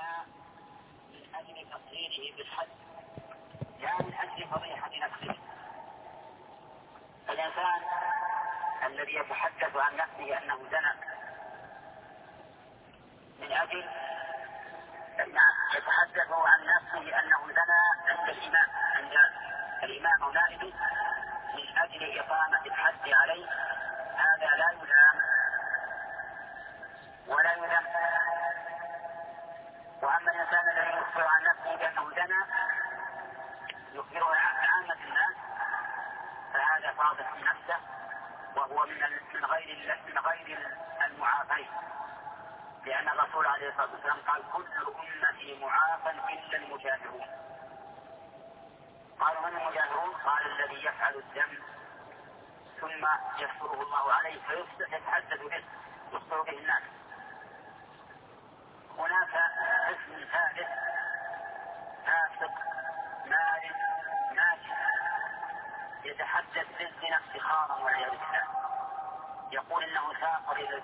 الزنا من أجل تصغيره بالحد لا من أجل فضيحة نفسه. الإنسان الذي يتحدث عن نفسه أنه زنى من أجل يتحدث عن نفسه أنه زنى عند الإمام أو نائبه من أجل إقامة الحد عليه، هذا لا يلام ولا يلام. وأما الإنسان الذي يخبر عن نفسه بأنه زنى يخبره عن عامة الناس فهذا فاضح نفسه، وهو من غير المعافين، لأن الرسول عليه الصلاة والسلام قال كل أمتي معافى إلا المجاهرون. قالوا من المجاهرون؟ قال الذي يفعل الذنب ثم يستره الله عليه فيتحدث به يخبر به الناس. هناك اسم ثالث فاسق مارد ماشي يتحدث بالزنا افتخارا والعياذ بالله، يقول انه سافر الى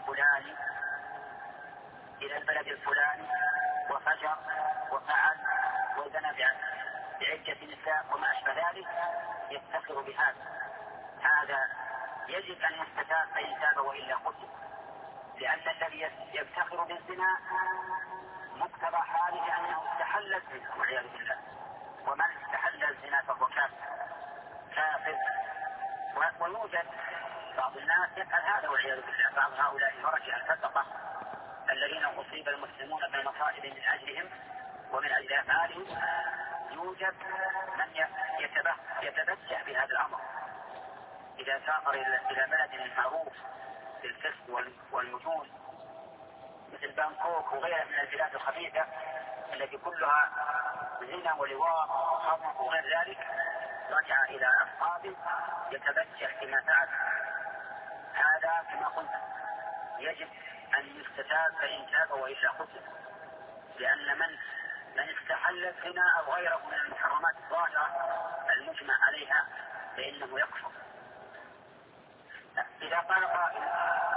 البلد الفلاني وفجر وفعل وزنى بعدة نساء وما أشبه ذلك، يفتخر بهذا. هذا يجب أن يستتاب فإن تاب وإلا قتل، لأن الذي يفتخر بالزنا مقتضى حاله أنه استحل الزنا والعياذ بالله، ومن استحل الزنا فهو كافر. ويوجد بعض الناس يفعل هذا والعياذ بالله، بعض هؤلاء المرجع الفسقة الذين أصيب المسلمون بالمصائب من أجلهم ومن أجل أفعالهم، يوجد من يتبجح بهذا الأمر إذا سافر إلى بلد معروف بالفسق والمجون مثل بانكوك وغيرها من البلاد الخبيثة التي كلها زنا ولواء وخمر وغير ذلك، رجع إلى أصحابه يتبجح بما فعل. هذا كما قلت يجب أن يستتاب فإن تاب وإلا قتل، لأن من استحل الزنا أو غيره من المحرمات الظاهرة المجمع عليها فإنه يكفر. إذا قال قائل